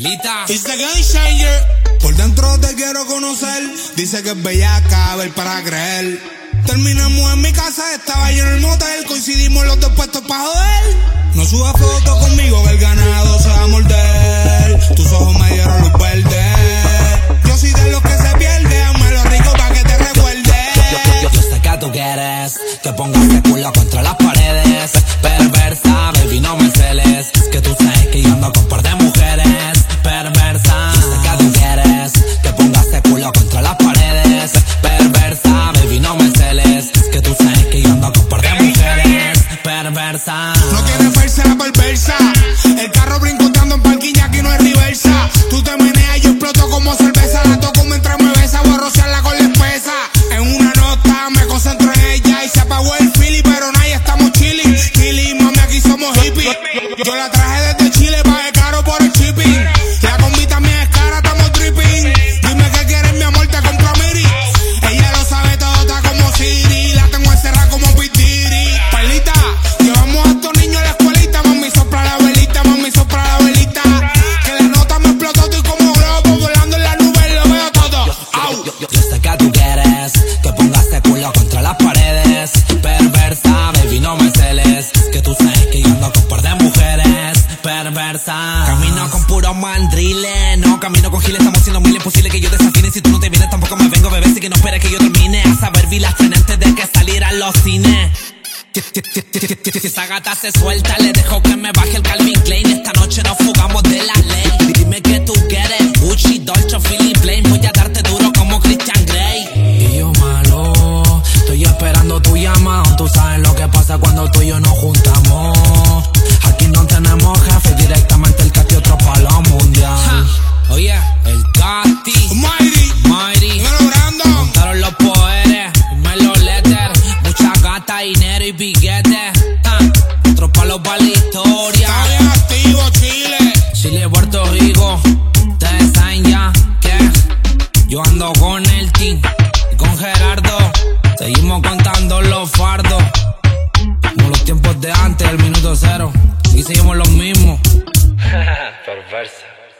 Perlita. It's the game changer. Por dentro te quiero conocer. Dice que es bellaca, ver para creer. Terminamos en mi casa, estaba yo en el motel. Coincidimos los dos puestos pa' joder. No subas fotos conmigo que el ganado se va a morder. Tus ojos me dieron luz verde. Yo soy de los que se pierde. Hazme lo rico pa' que te recuerde. Yo sé que tú quieres que pongas ese culo contra las paredes. Perversa, baby, no me celes. Que tú sabes que yo ando con par de mujeres. Perversa, yo sé que tú quieres que pongas ese culo contra las paredes. Perversa, baby, no me celes. Que tú sabes que yo ando con par de mujeres. Perversa. No quieres verse la perversa. El carro brincoteando en parking y aquí no es reversa. Tú te meneas y yo exploto como cerveza. La toco mientras me besa, voy a rociarla con la espesa. En una nota me concentro en ella y se apagó el Philly, pero nadie estamos chilling. Killing, mami, aquí somos hippies. Yo la traje desde Chile, pagué caro por el shipping. La combi también es cara, estamos dripping. Dime qué quieres, mi amor, te compro a Miri. Ella lo sabe todo, está como Siri. La tengo encerrada como Pitiri. Perlita, llevamos a estos niños a la escuelita. Mami, sopla la velita, mami, sopla la velita. Que la nota me explotó, estoy como globo volando en las nubes, lo veo todo. Yo sé que tú quieres que pongas ese culo contra las paredes. Perversa, baby, no me celes. Que tú sabes que yo ando con par de mujeres. Perversa. Camino con puros mandriles. No camino con giles, estamos haciendo mil imposibles que yo desafine. Si tú no te vienes tampoco me vengo, bebé, así que no esperes que yo termine. A saber, vi las trenes antes de que salieran los cines. Si esa gata se suelta, le dejo que me baje el Calvin Klein. Esta noche nos fugamos de la ley. Dime que tú quieres Gucci, Dolce, Philly Plain. Voy a darte duro como Christian Grey. Y yo malo, estoy esperando tu llamada. Tú sabes lo que pasa cuando tú y yo nos juntamos. Aquí no tenemos jefe, directamente el Cati, otro palo mundial. Oye, el Cati, Mighty, montaron los poderes, Melo Letter, mucha gata, dinero y billete. Otro palo para la historia. Está bien activo, Chile. Chile, Puerto Rico, ustedes saben ya que yo ando con el team y con Gerardo. Seguimos contando los fardos, como los tiempos de antes, el minuto cero. Y seguimos los mismos. Perversa.